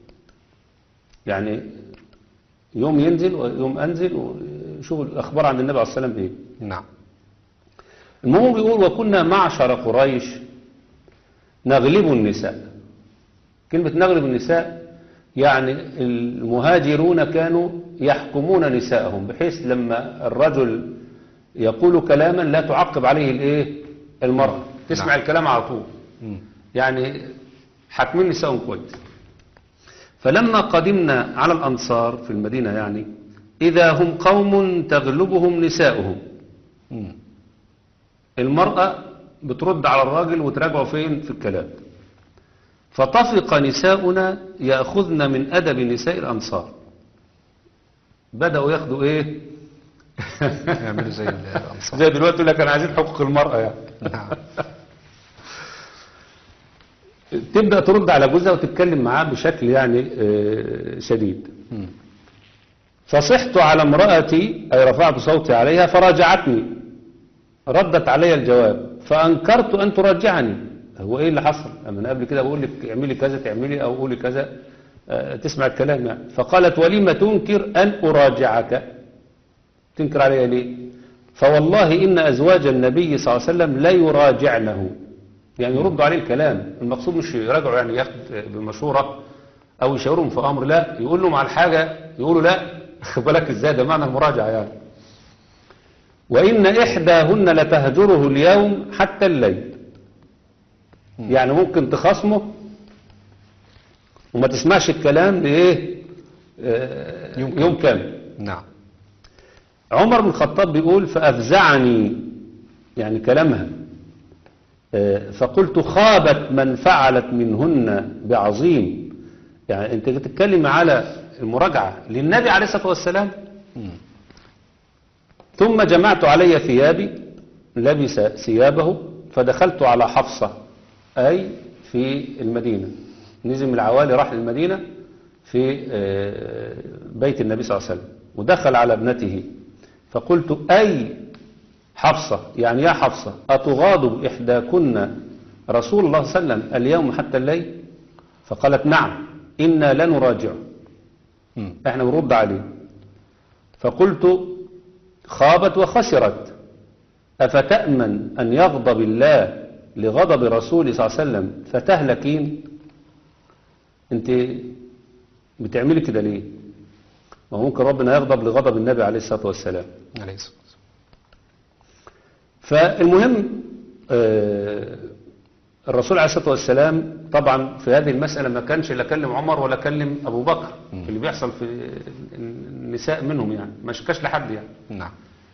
يعني يوم ينزل ويوم أنزل وشوف الأخبار عن النبي عليه الصلاة والسلام إيه. نعم. المهم بيقول وكنا معشر قريش نغلب النساء. كلمة نغلب النساء يعني المهاجرون كانوا يحكمون نساءهم، بحيث لما الرجل يقول كلاما لا تعقب عليه الايه المرأة، تسمع نعم. الكلام على طول. م. يعني حاكمين نساءهم كويس. فلما قدمنا على الأنصار في المدينة يعني إذا هم قوم تغلبهم نساؤهم. م. المرأة بترد على الراجل وتراجعه فين في الكلام. فطفق نساؤنا يأخذن من أدب نساء الأنصار، بدأوا ياخدوا إيه يعملوا زي الأنصار، زي دلوقتي يقول لك أنا عايزين حقوق المرأة يعني. نعم. تبدأ ترد على جوزها وتتكلم معاه بشكل يعني شديد. فصحت على امرأتي أي رفعت صوتي عليها فراجعتني، ردت علي الجواب فأنكرت أن تراجعني. هو ايه اللي حصل؟ انا قبل كده بقول لك اعملي كذا تعملي او قولي كذا أه تسمع الكلام يعني. فقالت ولما تنكر ان اراجعك؟ تنكر عليها ليه؟ فوالله ان ازواج النبي صلى الله عليه وسلم لا يراجعنه، يعني يردوا عليه الكلام. المقصود مش يراجعوا يعني ياخد بمشوره او يشاورهم في امر، لا يقول لهم على حاجه يقولوا لا. خد بالك ازاي، ده معنى المراجعه يعني. وان احداهن لتهجره اليوم حتى الليل، يعني ممكن تخاصمه وما تسمعش الكلام لإيه آه يوم, يوم كامل. نعم. عمر بن الخطاب بيقول فأفزعني يعني كلامها، آه فقلت خابت من فعلت منهن بعظيم. يعني انت تتكلم على المراجعة للنبي عليه الصلاة والسلام. م. ثم جمعت علي ثيابي، لبس ثيابه فدخلت على حفصة أي في المدينة، نزل من العوالي راح للمدينة في بيت النبي صلى الله عليه وسلم، ودخل على ابنته فقلت أي حفصة يعني يا حفصة أتغاضب إحداكن رسول الله صلى الله عليه وسلم اليوم حتى الليل؟ فقالت نعم إنا لنراجعه. مم. احنا بنرد عليه. فقلت خابت وخسرت، أفتأمن أن يغضب الله لغضب رسوله صلى الله عليه وسلم فتهلكين؟ انت بتعملي كده ليه؟ ما ممكن ربنا يغضب لغضب النبي عليه الصلاة والسلام. عليه الصلاة والسلام. فالمهم آه، الرسول عليه الصلاة والسلام طبعا في هذه المسألة ما كانش لا كلم عمر ولا كلم أبو بكر اللي بيحصل في النساء منهم، يعني ما شكاش لحد يعني. نعم.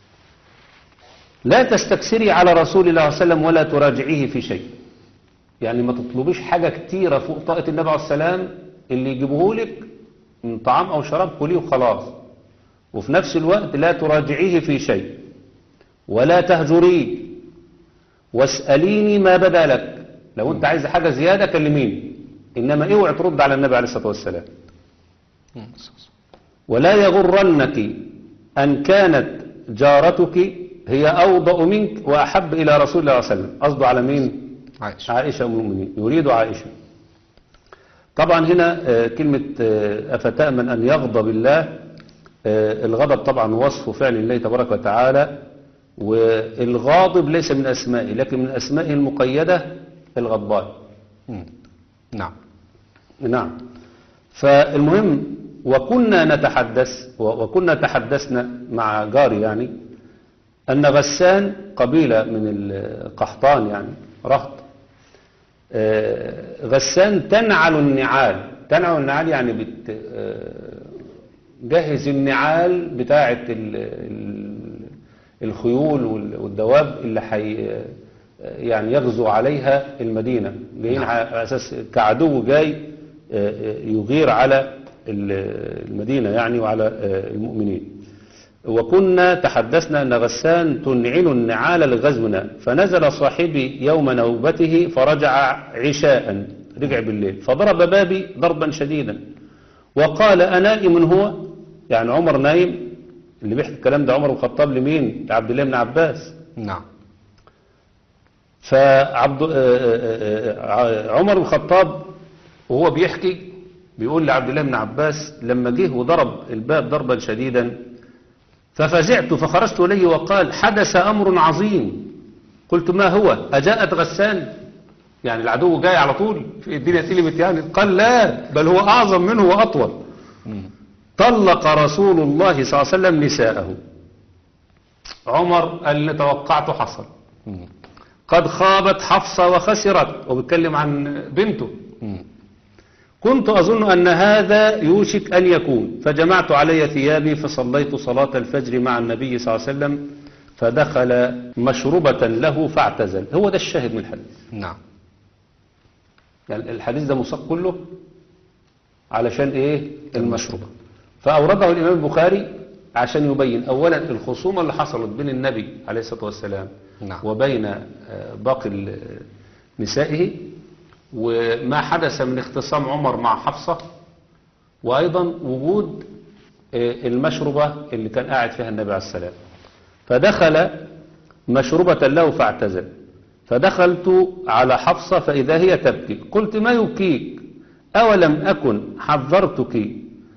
لا تستكثري على رسول الله صلى الله عليه وسلم ولا تراجعيه في شيء، يعني ما تطلبيش حاجة كتيرة فوق طاقة النبي عليه السلام، اللي يجيبه لك من طعام أو شراب كليه وخلاص. وفي نفس الوقت لا تراجعيه في شيء ولا تهجريه، واسأليني ما بدا لك، لو انت عايز حاجة زيادة كلميني، انما اوعي ترد على النبي عليه الصلاة والسلام. مم. ولا يغرنك ان كانت جارتك هي اوضأ منك واحب الى رسول الله صلى الله عليه وسلم. قصده على مين؟ عائشة. عائشة ام المؤمنين، يريد عائشة. طبعا هنا آه، كلمة آه، أفتأمن أن يغضب الله، آه، الغضب طبعا وصف فعل الله تبارك وتعالى، والغاضب ليس من أسمائه لكن من أسمائه المقيدة الغضبان. مم. نعم. نعم. فالمهم وكنا نتحدث وكنا تحدثنا مع جاري يعني أن غسان قبيلة من القحطان يعني رهط، آه، غسان تنعل النعال. تنعل النعال يعني بتجهز النعال بتاعة الخيول والدواب اللي حي يعني يغزو عليها المدينة، جايين على أساس كعدو جاي يغير على المدينة يعني وعلى المؤمنين. وكنا تحدثنا أن غسان تنعل النعال لغزونا، فنزل صاحبي يوم نوبته فرجع عشاء، رجع بالليل، فضرب بابي ضربا شديدا وقال أنائم هو؟ يعني عمر نايم؟ اللي بيحكي الكلام ده عمر بن الخطاب لمين؟ لعبد الله بن عباس. نعم. فعبد عمر بن الخطاب وهو بيحكي بيقول لعبد الله بن عباس لما جه وضرب الباب ضربا شديدا ففزعت فخرجت إليه وقال حدث أمر عظيم. قلت ما هو؟ أجاءت غسان؟ يعني العدو جاي على طول في الدنيا تلمت يعني؟ قال لا بل هو أعظم منه وأطول. طلق رسول الله صلى الله عليه وسلم نساءه. عمر قال اللي توقعته حصل. قد خابت حفصة وخسرت، وبيتكلم عن بنته. كنت أظن أن هذا يوشك أن يكون، فجمعت علي ثيابي فصليت صلاة الفجر مع النبي صلى الله عليه وسلم، فدخل مشربة له فاعتزل. هو ده الشاهد من الحديث. نعم. يعني الحديث ده مساق كله علشان ايه؟ المشروبة. فأورده الإمام البخاري عشان يبين أولا الخصومة اللي حصلت بين النبي عليه الصلاة والسلام نعم. وبين باقي نسائه، وما حدث من اختصام عمر مع حفصة، وأيضا وجود المشربة اللي كان قاعد فيها النبي عليه السلام. فدخل مشربة له فاعتزل، فدخلت على حفصة فإذا هي تبكي. قلت ما يبكيك؟ أولم أكن حذرتك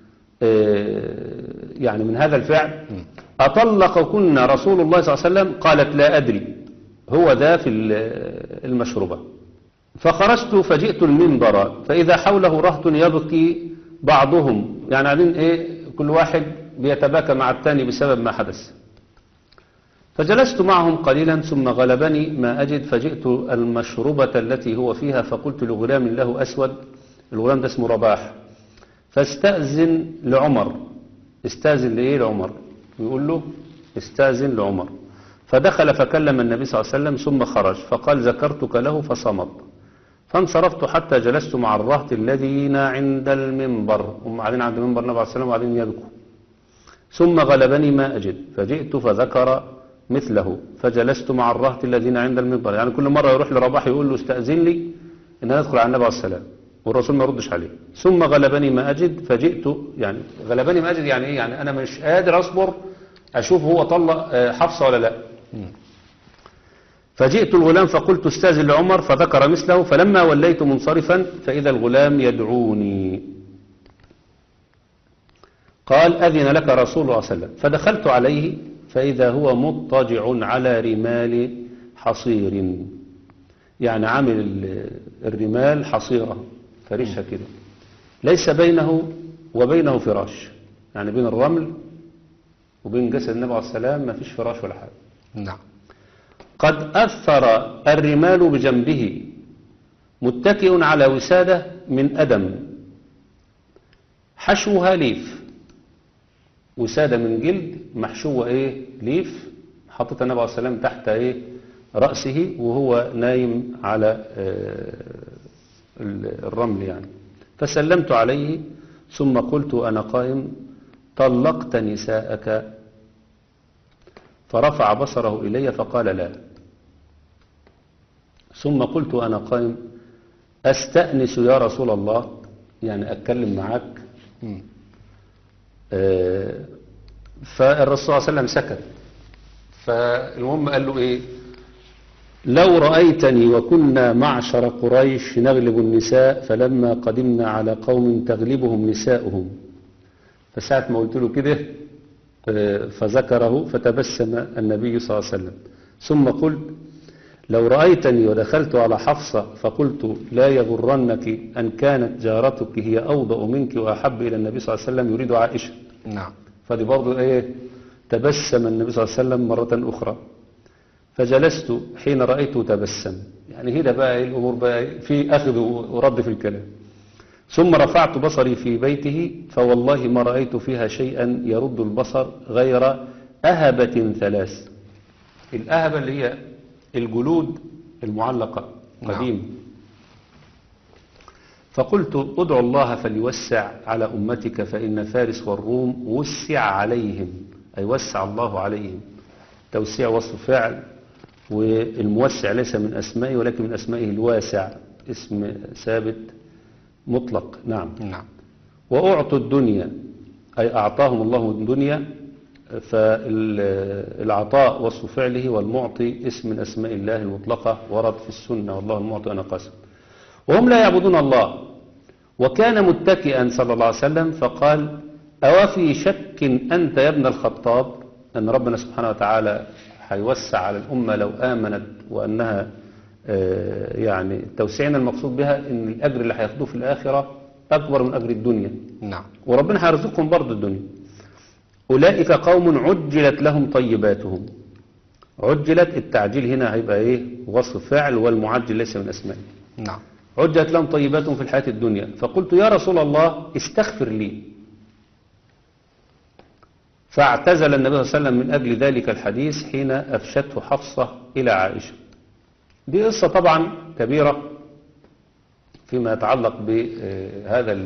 يعني من هذا الفعل؟ أطلقكن رسول الله صلى الله عليه وسلم؟ قالت لا أدري، هو ذا في المشربة. فخرجت فجئت المنبر فإذا حوله رهط يبكي بعضهم، يعني قاعدين إيه كل واحد بيتباكى مع الثاني بسبب ما حدث. فجلست معهم قليلا ثم غلبني ما أجد، فجئت المشربة التي هو فيها فقلت لغلام له أسود، الغلام ده اسمه رباح، فاستأذن لعمر. استأذن لإيه لعمر؟ يقول له استأذن لعمر. فدخل فكلم النبي صلى الله عليه وسلم ثم خرج، فقال ذكرتك له فصمت. فانصرفت حتى جلست مع الرهط الذين عند المنبر، هم قاعدين عند المنبر النبي عليه السلام وقاعدين يبكوا. ثم غلبني ما أجد فجئت فذكر مثله، فجلست مع الرهط الذين عند المنبر. يعني كل مرة يروح لرباح يقول له استأذن لي ان انا ادخل على النبي عليه السلام، والرسول ما يردش عليه. ثم غلبني ما أجد فجئت، يعني غلبني ما أجد يعني ايه؟ يعني انا مش قادر اصبر اشوف هو طلق حفصة ولا لا. فجئت الغلام فقلت استاذن لعمر فذكر مثله، فلما وليت منصرفا فإذا الغلام يدعوني قال أذن لك رسول الله صلى الله عليه وسلم، فدخلت عليه فإذا هو مضطجع على رمال حصير، يعني عامل الرمال حصيرة فرشها كده، ليس بينه وبينه فراش، يعني بين الرمل وبين جسد النبي عليه السلام ما فيش فراش ولا حاجة. نعم. قد أثر الرمال بجنبه متكئ على وسادة من أدم حشوها ليف، وسادة من جلد محشوة ايه ليف، حطت النبي عليه السلام تحت ايه رأسه وهو نايم على الرمل يعني. فسلمت عليه ثم قلت أنا قائم طلقت نساءك؟ فرفع بصره إلي فقال لا. ثم قلت أنا قائم أستأنس يا رسول الله، يعني أتكلم معك. آه فالرسول صلى الله عليه وسلم سكت. فالمهم قال له إيه؟ لو رأيتني وكنا معشر قريش نغلب النساء فلما قدمنا على قوم تغلبهم نساؤهم. فساعة ما قلت له كده فذكره فتبسم النبي صلى الله عليه وسلم. ثم قلت لو رأيتني ودخلت على حفصة فقلت لا يغرنك أن كانت جارتك هي أوضأ منك وأحب إلى النبي صلى الله عليه وسلم يريد عائشة. نعم. فدي برضو إيه تبسم النبي صلى الله عليه وسلم مرة أخرى. فجلست حين رأيته تبسم، يعني هنا بقى الأمور بقى في أخذ ورد في الكلام. ثم رفعت بصري في بيته فوالله ما رأيت فيها شيئا يرد البصر غير أهبة ثلاث. الأهبة اللي هي الجلود المعلقة قديم. نعم. فقلت ادعو الله فليوسع على أمتك فإن فارس والروم وسع عليهم، أي وسع الله عليهم. توسيع وصف فعل، والموسع ليس من أسمائه ولكن من أسمائه الواسع، اسم ثابت مطلق. نعم. نعم. وأعطوا الدنيا أي أعطاهم الله الدنيا، فالعطاء وصف فعله والمعطي اسم من أسماء الله المطلقة ورد في السنة والله المعطي أنا قاسم. وهم لا يعبدون الله. وكان متكئا صلى الله عليه وسلم فقال أوفي شك أنت يا ابن الخطاب أن ربنا سبحانه وتعالى هيوسع على الأمة لو آمنت، وأنها يعني التوسيعين المقصود بها أن الأجر اللي هياخدوه في الآخرة أكبر من أجر الدنيا. نعم. وربنا هيرزقهم برضه الدنيا. أولئك قوم عجلت لهم طيباتهم. عجلت التعجيل هنا هيبقى إيه وصف فعل، والمعجل ليس من أسمائه. نعم. عجلت لهم طيباتهم في الحياة الدنيا. فقلت يا رسول الله استغفر لي. فاعتزل النبي صلى الله عليه وسلم من أجل ذلك الحديث حين أفشته حفصة إلى عائشة. دي قصة طبعا كبيرة فيما يتعلق بهذا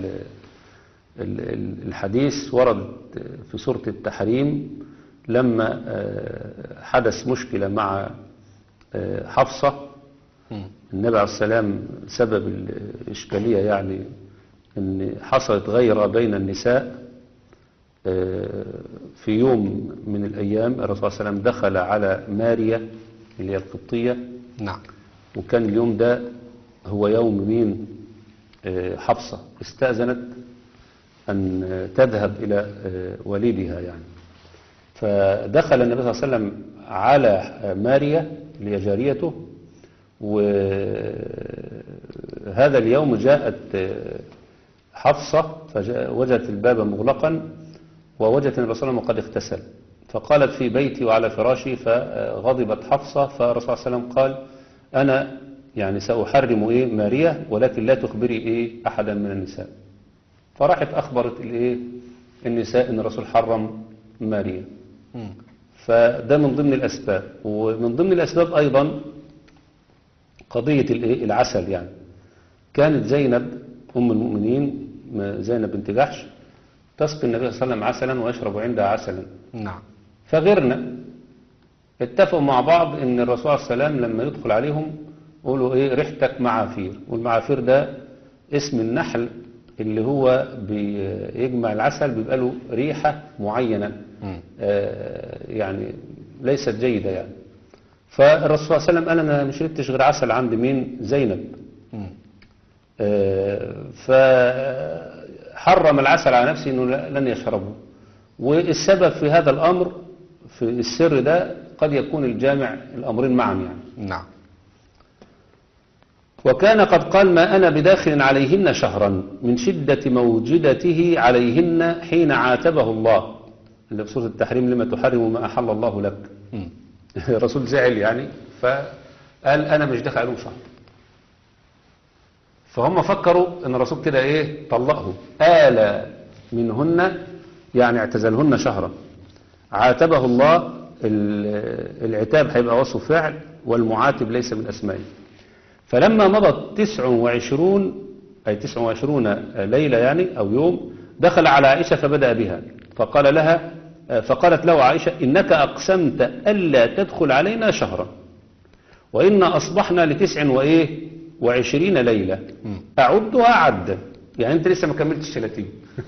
الحديث. ورد في سورة التحريم لما حدث مشكلة مع حفصة، النبي عليه السلام سبب الإشكالية يعني أن حصلت غيرة بين النساء. في يوم من الأيام الرسول صلى الله عليه وسلم دخل على ماريا اللي هي القبطية. نعم. وكان اليوم ده هو يوم مين حفصة استأذنت أن تذهب إلى والدها يعني. فدخل النبي صلى الله عليه وسلم على ماريا اللي هي جاريته، وهذا اليوم جاءت حفصة فوجدت الباب مغلقا ووجدت النبي صلى الله عليه وسلم قد اغتسل، فقالت في بيتي وعلى فراشي. فغضبت حفصة، فالرسول صلى الله عليه وسلم قال أنا يعني سأحرم إيه ماريا ولكن لا تخبري إيه أحدا من النساء. فراحت أخبرت الإيه النساء إن الرسول حرم ماريا. فده من ضمن الأسباب. ومن ضمن الأسباب أيضا قضية الإيه العسل. يعني كانت زينب أم المؤمنين زينب بنت جحش تسقي النبي صلى الله عليه وسلم عسلا ويشرب عندها عسلا. نعم. فغيرنا اتفقوا مع بعض ان الرسول صلى الله عليه وسلم لما يدخل عليهم يقولوا ايه ريحتك معافير. والمعافير ده اسم النحل اللي هو بيجمع العسل، بيبقى له ريحة معينة آه يعني ليست جيدة يعني. فالرسول صلى الله عليه وسلم قال أنا ما شربتش غير عسل عند مين؟ زينب. مم. آه، فحرم العسل على نفسه أنه لن يشربه. والسبب في هذا الأمر في السر ده قد يكون الجامع الأمرين معا يعني. نعم. وكان قد قال ما أنا بداخل عليهن شهرا من شدة موجدته عليهن حين عاتبه الله اللي في سورة التحريم لما تحرم ما أحل الله لك. مم. الرسول زعل يعني فقال أنا مش داخل عليهم شهر. فهم فكروا أن الرسول كده إيه طلقه آل منهن يعني اعتزلهن شهرا. عاتبه الله، العتاب هيبقى وصف فعل والمعاتب ليس من أسمائه. فلما مضت تسع وعشرون أي تسع وعشرون ليلة يعني أو يوم دخل على عائشة فبدأ بها فقال لها فقالت له عائشة إنك أقسمت ألا تدخل علينا شهرا وإنا أصبحنا لتسع وإيه وعشرين ليلة أعدها عدا. يعني أنت لسه ما كملتش ثلاثين.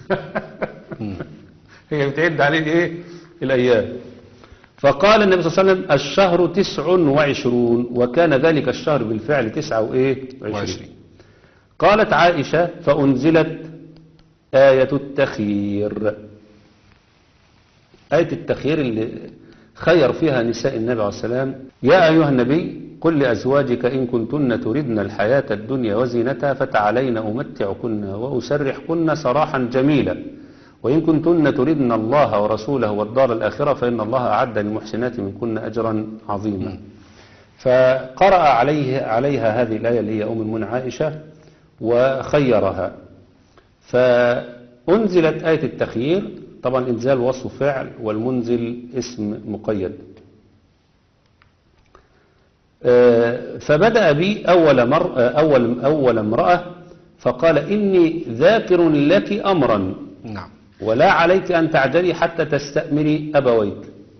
هي بتعد عليه إيه الأيام. فقال النبي صلى الله عليه وسلم الشهر تسع وعشرون وكان ذلك الشهر بالفعل تسعة وإيه وعشرين. قالت عائشة فأنزلت آية التخيير. آية التخيير اللي خير فيها نساء النبي عليه السلام يا أيها النبي قل لأزواجك إن كنتن تردن الحياة الدنيا وزينتها فتعالين أمتعكن وأسرحكن سراحا جميلا وإن كنتن تردن الله ورسوله والدار الآخرة فإن الله أعد للمحسنات منكن أجرا عظيما. فقرأ عليه عليها هذه الآية اللي هي أم المؤمنين عائشة وخيرها. فأنزلت آية التخيير. طبعا إنزال وصف فعل والمنزل اسم مقيد. فبدأ بي أول, مر أول, أول امرأة فقال إني ذاكر لك أمرا نعم ولا عليك أن تعجلي حتى تستأمري أبويك.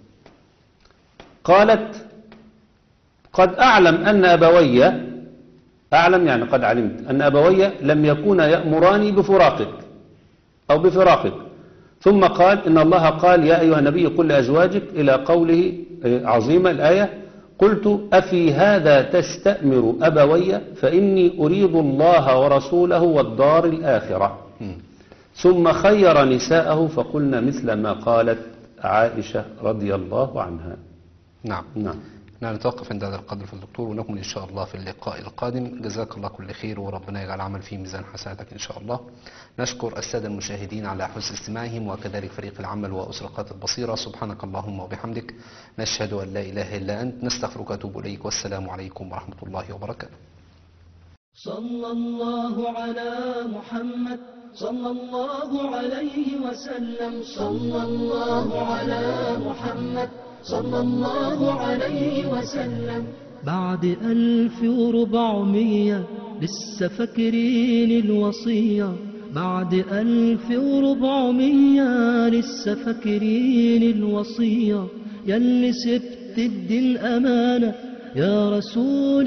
قالت قد أعلم أن أبوي أعلم يعني قد علمت أن أبوي لم يكونا يأمراني بفراقك أو بفراقك. ثم قال إن الله قال يا أيها النبي قل لأزواجك إلى قوله عظيمة الآية قلت أفي هذا تستأمر أبوي فإني أريد الله ورسوله والدار الآخرة. ثم خير نساءه فقلنا مثل ما قالت عائشة رضي الله عنها. نعم نعم. نحن نتوقف عند هذا القدر في الدكتور ونكمل إن شاء الله في اللقاء القادم. جزاك الله كل خير وربنا يجعل عمل في ميزان حسناتك إن شاء الله. نشكر السادة المشاهدين على حسن استماعهم وكذلك فريق العمل وأسرقات البصيرة. سبحانك اللهم وبحمدك نشهد أن لا إله إلا أنت نستغفرك ونتوب إليك والسلام عليكم ورحمة الله وبركاته. صلى الله على محمد صلى الله عليه وسلم صلى الله على محمد صلى الله عليه وسلم. بعد ألف وربعمية لسه فاكرين الوصية بعد ألف وربعمية لسه فاكرين الوصية يلي سبت الدين أمانة يا رسول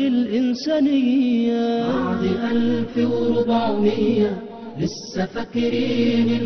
الإنسانية. بعد ألف وربعمية لسه فاكرين